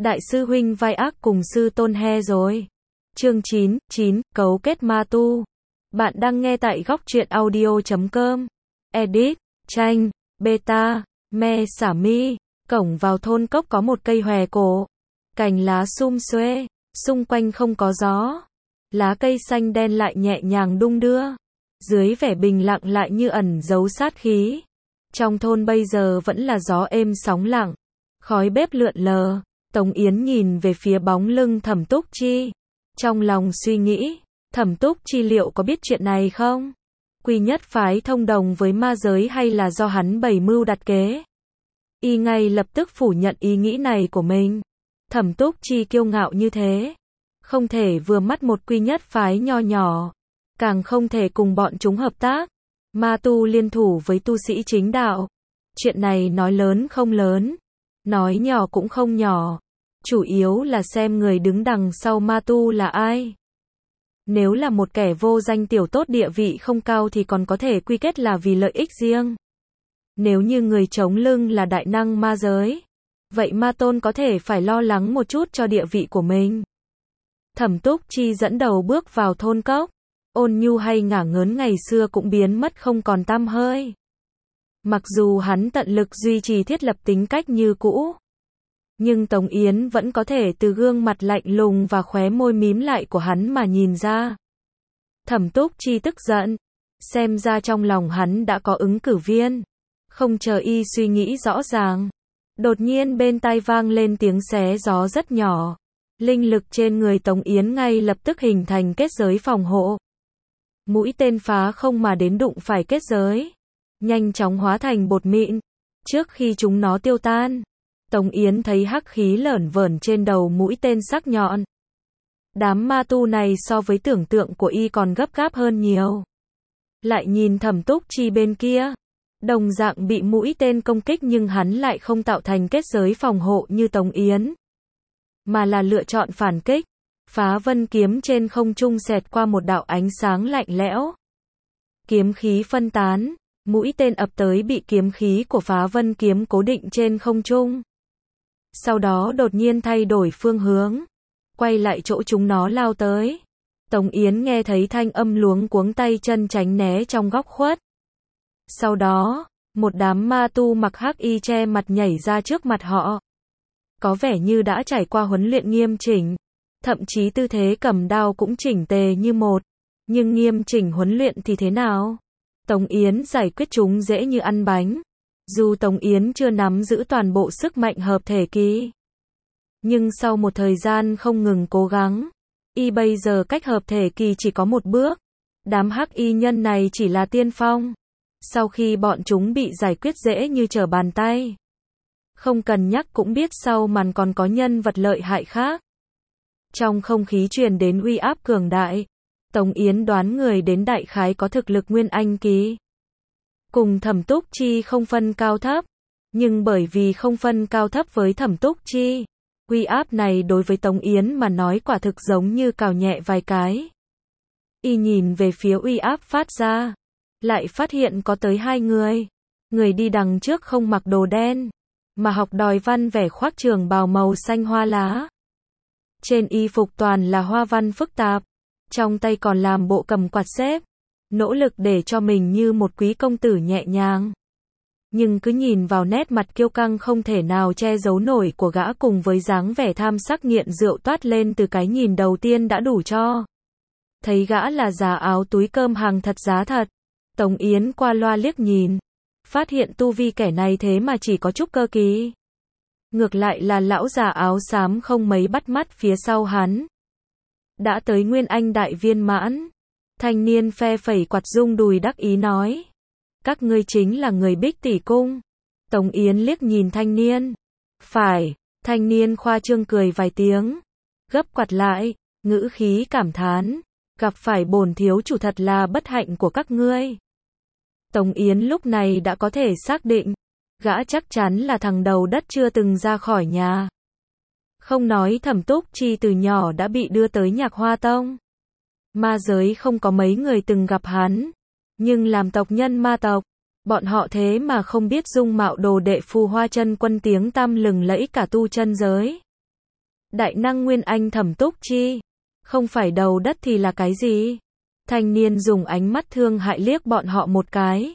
Đại sư huynh vai ác cùng sư tôn he rồi. Chương 9, cấu kết ma tu. Bạn đang nghe tại góc truyện audio.com. Edit, tranh, beta, me xả mi. Cổng vào thôn cốc có một cây hòe cổ. Cành lá sum xuê, xung quanh không có gió. Lá cây xanh đen lại nhẹ nhàng đung đưa. Dưới vẻ bình lặng lại như ẩn giấu sát khí. Trong thôn bây giờ vẫn là gió êm sóng lặng. Khói bếp lượn lờ. Tống Yến nhìn về phía bóng lưng Thẩm Túc Chi. Trong lòng suy nghĩ, Thẩm Túc Chi liệu có biết chuyện này không? Quy Nhất phái thông đồng với ma giới hay là do hắn bày mưu đặt kế? Y ngay lập tức phủ nhận ý nghĩ này của mình. Thẩm Túc Chi kiêu ngạo như thế, không thể vừa mắt một Quy Nhất phái nho nhỏ, càng không thể cùng bọn chúng hợp tác. Ma tu liên thủ với tu sĩ chính đạo. Chuyện này nói lớn không lớn, nói nhỏ cũng không nhỏ. Chủ yếu là xem người đứng đằng sau ma tu là ai. Nếu là một kẻ vô danh tiểu tốt địa vị không cao thì còn có thể quy kết là vì lợi ích riêng. Nếu như người chống lưng là đại năng ma giới, vậy ma tôn có thể phải lo lắng một chút cho địa vị của mình. Thẩm Túc Chi dẫn đầu bước vào thôn cốc. Ôn nhu hay ngả ngớn ngày xưa cũng biến mất không còn tăm hơi. Mặc dù hắn tận lực duy trì thiết lập tính cách như cũ, nhưng Tống Yến vẫn có thể từ gương mặt lạnh lùng và khóe môi mím lại của hắn mà nhìn ra. Thẩm Túc Chi tức giận, xem ra trong lòng hắn đã có ứng cử viên. Không chờ y suy nghĩ rõ ràng, đột nhiên bên tai vang lên tiếng xé gió rất nhỏ. Linh lực trên người Tống Yến ngay lập tức hình thành kết giới phòng hộ. Mũi tên phá không mà đến đụng phải kết giới, nhanh chóng hóa thành bột mịn. Trước khi chúng nó tiêu tan, Tống Yến thấy hắc khí lởn vởn trên đầu mũi tên sắc nhọn. Đám ma tu này so với tưởng tượng của y còn gấp gáp hơn nhiều. Lại nhìn Thẩm Túc Chi bên kia, đồng dạng bị mũi tên công kích nhưng hắn lại không tạo thành kết giới phòng hộ như Tống Yến, mà là lựa chọn phản kích. Phá vân kiếm trên không trung xẹt qua một đạo ánh sáng lạnh lẽo. Kiếm khí phân tán, mũi tên ập tới bị kiếm khí của phá vân kiếm cố định trên không trung. Sau đó đột nhiên thay đổi phương hướng, quay lại chỗ chúng nó lao tới. Tống Yến nghe thấy thanh âm luống cuống tay chân tránh né trong góc khuất. Sau đó, một đám ma tu mặc hắc y che mặt nhảy ra trước mặt họ. Có vẻ như đã trải qua huấn luyện nghiêm chỉnh. Thậm chí tư thế cầm đao cũng chỉnh tề như một. Nhưng nghiêm chỉnh huấn luyện thì thế nào? Tống Yến giải quyết chúng dễ như ăn bánh. Dù Tống Yến chưa nắm giữ toàn bộ sức mạnh hợp thể kỳ, nhưng sau một thời gian không ngừng cố gắng, y bây giờ cách hợp thể kỳ chỉ có một bước. Đám hắc y nhân này chỉ là tiên phong. Sau khi bọn chúng bị giải quyết dễ như trở bàn tay, không cần nhắc cũng biết sau màn còn có nhân vật lợi hại khác. Trong không khí truyền đến uy áp cường đại. Tống Yến đoán người đến đại khái có thực lực nguyên anh kỳ. Cùng Thẩm Túc Chi không phân cao thấp. Nhưng bởi vì không phân cao thấp với Thẩm Túc Chi, uy áp này đối với Tống Yến mà nói quả thực giống như cào nhẹ vài cái. Y nhìn về phía uy áp phát ra, lại phát hiện có tới hai người. Người đi đằng trước không mặc đồ đen, mà học đòi văn vẻ khoác trường bào màu xanh hoa lá. Trên y phục toàn là hoa văn phức tạp, trong tay còn làm bộ cầm quạt xếp, nỗ lực để cho mình như một quý công tử nhẹ nhàng. Nhưng cứ nhìn vào nét mặt kiêu căng không thể nào che giấu nổi của gã cùng với dáng vẻ tham sắc nghiện rượu toát lên từ cái nhìn đầu tiên đã đủ cho thấy gã là già áo túi cơm hàng thật giá thật. Tống Yến qua loa liếc nhìn, phát hiện tu vi kẻ này thế mà chỉ có trúc cơ kỳ. Ngược lại là lão già áo xám không mấy bắt mắt phía sau hắn, đã tới nguyên anh đại viên mãn. Thanh niên phe phẩy quạt rung đùi đắc ý nói: các ngươi chính là người Bích Tỷ Cung. Tống Yến liếc nhìn thanh niên. Phải. Thanh niên khoa trương cười vài tiếng, gấp quạt lại, ngữ khí cảm thán: gặp phải bổn thiếu chủ thật là bất hạnh của các ngươi. Tống Yến lúc này đã có thể xác định, gã chắc chắn là thằng đầu đất chưa từng ra khỏi nhà. Không nói Thẩm Túc Chi từ nhỏ đã bị đưa tới Nhạc Hoa Tông. Ma giới không có mấy người từng gặp hắn, nhưng làm tộc nhân ma tộc, bọn họ thế mà không biết dung mạo đồ đệ Phù Hoa Chân Quân tiếng tăm lừng lẫy cả tu chân giới. Đại năng Nguyên Anh Thẩm Túc Chi. Không phải đầu đất thì là cái gì? Thanh niên dùng ánh mắt thương hại liếc bọn họ một cái.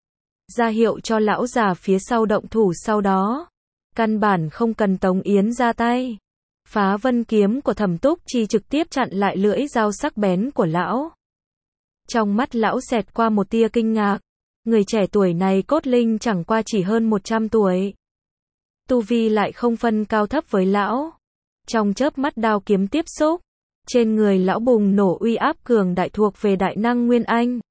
Ra hiệu cho lão già phía sau động thủ sau đó. Căn bản không cần Tống Yến ra tay. Phá vân kiếm của Thẩm Túc Chi trực tiếp chặn lại lưỡi dao sắc bén của lão. Trong mắt lão xẹt qua một tia kinh ngạc. Người trẻ tuổi này cốt linh chẳng qua chỉ hơn 100 tuổi. Tu vi lại không phân cao thấp với lão. Trong chớp mắt đao kiếm tiếp xúc. Trên người lão bùng nổ uy áp cường đại thuộc về đại năng Nguyên Anh.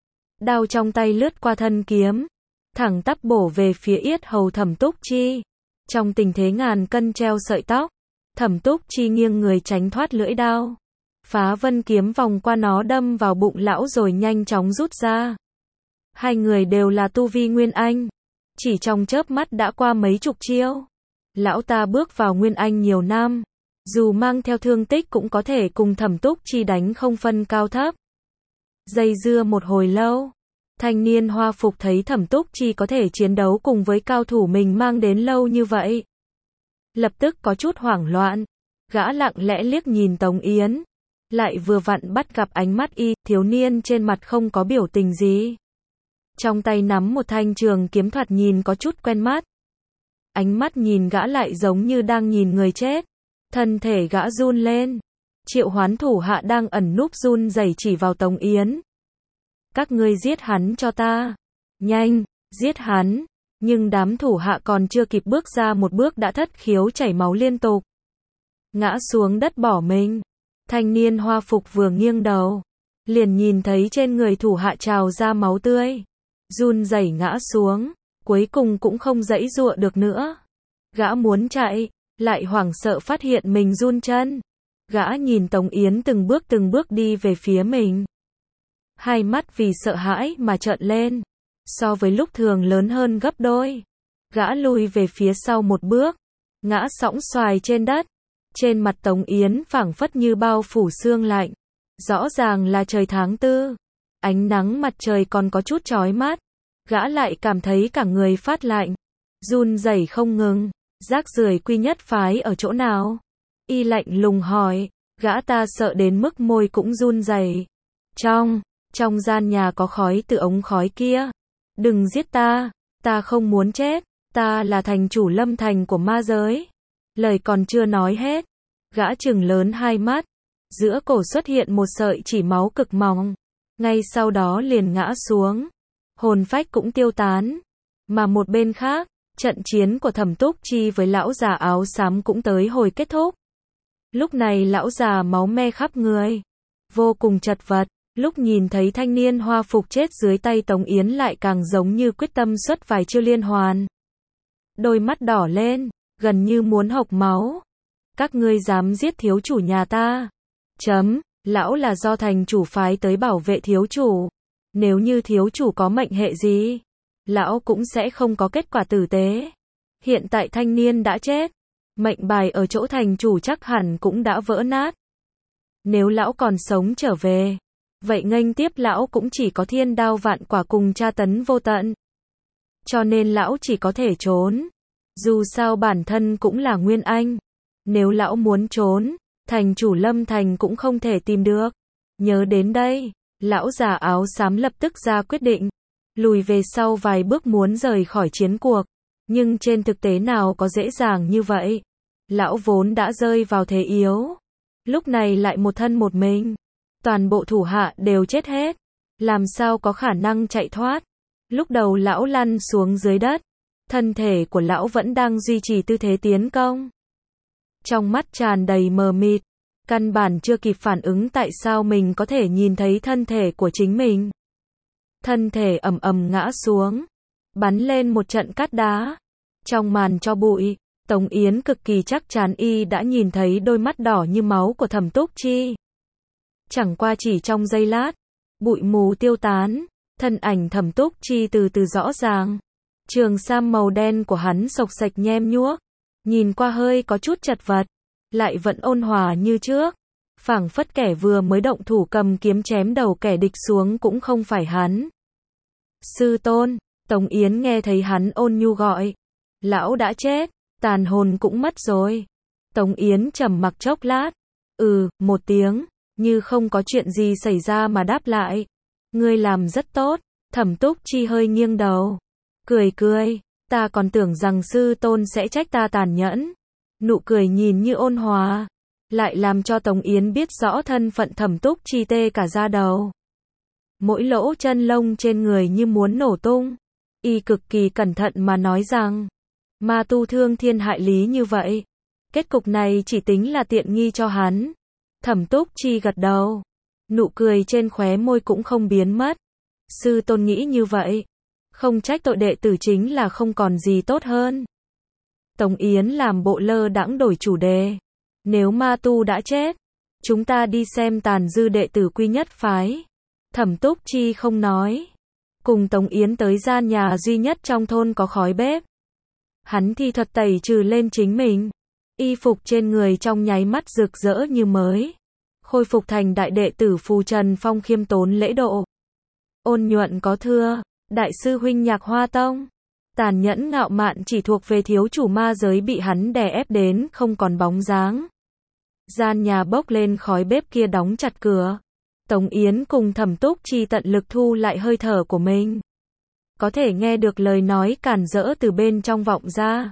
Đao trong tay lướt qua thân kiếm. Thẳng tắp bổ về phía yết hầu Thẩm Túc Chi. Trong tình thế ngàn cân treo sợi tóc. Thẩm Túc Chi nghiêng người tránh thoát lưỡi đao. Phá vân kiếm vòng qua nó đâm vào bụng lão rồi nhanh chóng rút ra. Hai người đều là tu vi Nguyên Anh. Chỉ trong chớp mắt đã qua mấy chục chiêu. Lão ta bước vào Nguyên Anh nhiều năm. Dù mang theo thương tích cũng có thể cùng Thẩm Túc Chi đánh không phân cao thấp. Dây dưa một hồi lâu. Thanh niên hoa phục thấy Thẩm Túc Chi có thể chiến đấu cùng với cao thủ mình mang đến lâu như vậy. Lập tức có chút hoảng loạn. Gã lặng lẽ liếc nhìn Tống Yến. Lại vừa vặn bắt gặp ánh mắt thiếu niên trên mặt không có biểu tình gì. Trong tay nắm một thanh trường kiếm thoạt nhìn có chút quen mắt. Ánh mắt nhìn gã lại giống như đang nhìn người chết. Thân thể gã run lên. Triệu Hoán thủ hạ đang ẩn núp run rẩy chỉ vào Tống Yến. Các ngươi giết hắn cho ta. Nhanh, giết hắn. Nhưng đám thủ hạ còn chưa kịp bước ra một bước đã thất khiếu chảy máu liên tục. Ngã xuống đất bỏ mình. Thanh niên hoa phục vừa nghiêng đầu. Liền nhìn thấy trên người thủ hạ trào ra máu tươi. Run rẩy ngã xuống. Cuối cùng cũng không giãy giụa được nữa. Gã muốn chạy. Lại hoảng sợ phát hiện mình run chân. Gã nhìn Tống Yến từng bước đi về phía mình. Hai mắt vì sợ hãi mà trợn lên. So với lúc thường lớn hơn gấp đôi. Gã lùi về phía sau một bước. Ngã sõng xoài trên đất. Trên mặt Tống Yến phảng phất như bao phủ sương lạnh. Rõ ràng là trời tháng 4. Ánh nắng mặt trời còn có chút chói mắt. Gã lại cảm thấy cả người phát lạnh. Run rẩy không ngừng. Rác rưởi quy nhất phái ở chỗ nào? Y lạnh lùng hỏi. Gã ta sợ đến mức môi cũng run rẩy. Trong gian nhà có khói từ ống khói kia. Đừng giết ta. Ta không muốn chết. Ta là thành chủ Lâm Thành của ma giới. Lời còn chưa nói hết. Gã trừng lớn hai mắt. Giữa cổ xuất hiện một sợi chỉ máu cực mỏng. Ngay sau đó liền ngã xuống. Hồn phách cũng tiêu tán. Mà một bên khác, trận chiến của Thẩm Túc Chi với lão già áo xám cũng tới hồi kết thúc. Lúc này lão già máu me khắp người. Vô cùng chật vật. Lúc nhìn thấy thanh niên hoa phục chết dưới tay Tống Yến lại càng giống như quyết tâm xuất vài chiêu liên hoàn. Đôi mắt đỏ lên, gần như muốn hộc máu. Các ngươi dám giết thiếu chủ nhà ta. Lão là do thành chủ phái tới bảo vệ thiếu chủ. Nếu như thiếu chủ có mệnh hệ gì, lão cũng sẽ không có kết quả tử tế. Hiện tại thanh niên đã chết. Mệnh bài ở chỗ thành chủ chắc hẳn cũng đã vỡ nát. Nếu lão còn sống trở về, vậy nghênh tiếp lão cũng chỉ có thiên đao vạn quả cùng tra tấn vô tận. Cho nên lão chỉ có thể trốn. Dù sao bản thân cũng là Nguyên Anh. Nếu lão muốn trốn, thành chủ Lâm Thành cũng không thể tìm được. Nhớ đến đây, lão già áo xám lập tức ra quyết định. Lùi về sau vài bước muốn rời khỏi chiến cuộc. Nhưng trên thực tế nào có dễ dàng như vậy. Lão vốn đã rơi vào thế yếu. Lúc này lại một thân một mình. Toàn bộ thủ hạ đều chết hết. Làm sao có khả năng chạy thoát. Lúc đầu lão lăn xuống dưới đất. Thân thể của lão vẫn đang duy trì tư thế tiến công. Trong mắt tràn đầy mờ mịt. Căn bản chưa kịp phản ứng tại sao mình có thể nhìn thấy thân thể của chính mình. Thân thể ầm ầm ngã xuống. Bắn lên một trận cát đá. Trong màn cho bụi, Tống Yến cực kỳ chắc chắn y đã nhìn thấy đôi mắt đỏ như máu của Thẩm Túc Chi. Chẳng qua chỉ trong giây lát, bụi mù tiêu tán, thân ảnh Thẩm Túc Chi từ từ rõ ràng. Trường sam màu đen của hắn xộc xệch nhem nhuốc, nhìn qua hơi có chút chật vật, lại vẫn ôn hòa như trước. Phảng phất kẻ vừa mới động thủ cầm kiếm chém đầu kẻ địch xuống cũng không phải hắn. Sư tôn, Tống Yến nghe thấy hắn ôn nhu gọi. Lão đã chết, tàn hồn cũng mất rồi. Tống Yến trầm mặc chốc lát. Một tiếng, như không có chuyện gì xảy ra mà đáp lại. Ngươi làm rất tốt. Thẩm Túc Chi hơi nghiêng đầu. Cười, ta còn tưởng rằng sư tôn sẽ trách ta tàn nhẫn. Nụ cười nhìn như ôn hòa, lại làm cho Tống Yến biết rõ thân phận Thẩm Túc Chi tê cả da đầu. Mỗi lỗ chân lông trên người như muốn nổ tung. Y cực kỳ cẩn thận mà nói rằng, ma tu thương thiên hại lý như vậy. Kết cục này chỉ tính là tiện nghi cho hắn. Thẩm Túc Chi gật đầu. Nụ cười trên khóe môi cũng không biến mất. Sư tôn nghĩ như vậy. Không trách tội đệ tử chính là không còn gì tốt hơn. Tống Yến làm bộ lơ đãng đổi chủ đề. Nếu ma tu đã chết, chúng ta đi xem tàn dư đệ tử quy nhất phái. Thẩm Túc Chi không nói. Cùng Tống Yến tới gian nhà duy nhất trong thôn có khói bếp. Hắn thi thuật tẩy trừ lên chính mình. Y phục trên người trong nháy mắt rực rỡ như mới. Khôi phục thành đại đệ tử phù trần phong khiêm tốn lễ độ. Ôn nhuận có thưa, đại sư huynh Nhạc Hoa Tông. Tàn nhẫn ngạo mạn chỉ thuộc về thiếu chủ ma giới bị hắn đè ép đến không còn bóng dáng. Gian nhà bốc lên khói bếp kia đóng chặt cửa. Tống Yến cùng Thẩm Túc Chi tận lực thu lại hơi thở của mình. Có thể nghe được lời nói cản rỡ từ bên trong vọng ra.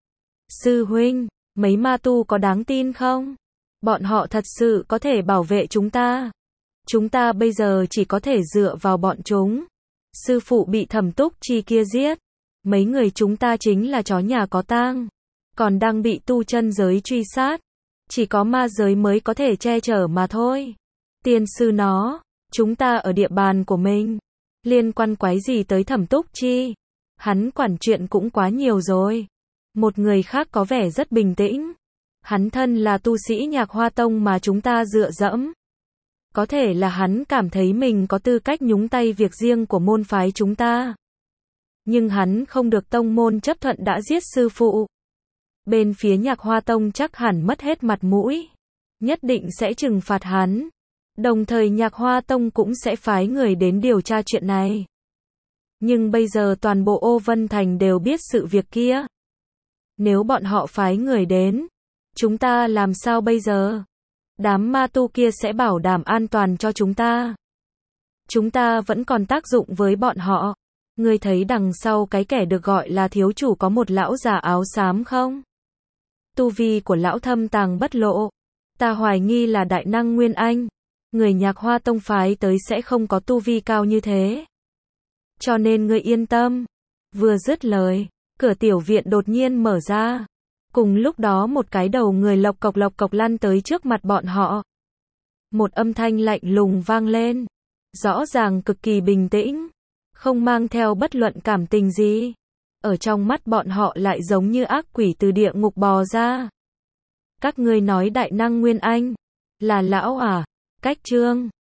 Sư huynh, mấy ma tu có đáng tin không? Bọn họ thật sự có thể bảo vệ chúng ta. Chúng ta bây giờ chỉ có thể dựa vào bọn chúng. Sư phụ bị Thẩm Túc Chi kia giết. Mấy người chúng ta chính là chó nhà có tang. Còn đang bị tu chân giới truy sát. Chỉ có ma giới mới có thể che chở mà thôi. Tiên sư nó, chúng ta ở địa bàn của mình. Liên quan quái gì tới Thẩm Túc Chi? Hắn quản chuyện cũng quá nhiều rồi. Một người khác có vẻ rất bình tĩnh. Hắn thân là tu sĩ Nhạc Hoa Tông mà chúng ta dựa dẫm. Có thể là hắn cảm thấy mình có tư cách nhúng tay việc riêng của môn phái chúng ta. Nhưng hắn không được tông môn chấp thuận đã giết sư phụ. Bên phía Nhạc Hoa Tông chắc hẳn mất hết mặt mũi. Nhất định sẽ trừng phạt hắn. Đồng thời Nhạc Hoa Tông cũng sẽ phái người đến điều tra chuyện này. Nhưng bây giờ toàn bộ Ô Vân Thành đều biết sự việc kia. Nếu bọn họ phái người đến, chúng ta làm sao bây giờ? Đám ma tu kia sẽ bảo đảm an toàn cho chúng ta. Chúng ta vẫn còn tác dụng với bọn họ. Ngươi thấy đằng sau cái kẻ được gọi là thiếu chủ có một lão già áo xám không? Tu vi của lão thâm tàng bất lộ. Ta hoài nghi là đại năng Nguyên Anh. Người Nhạc Hoa Tông phái tới sẽ không có tu vi cao như thế. Cho nên ngươi yên tâm. Vừa dứt lời, cửa tiểu viện đột nhiên mở ra. Cùng lúc đó một cái đầu người lộc cộc lăn tới trước mặt bọn họ. Một âm thanh lạnh lùng vang lên. Rõ ràng cực kỳ bình tĩnh. Không mang theo bất luận cảm tình gì. Ở trong mắt bọn họ lại giống như ác quỷ từ địa ngục bò ra. Các ngươi nói đại năng Nguyên Anh là lão à? Cách chương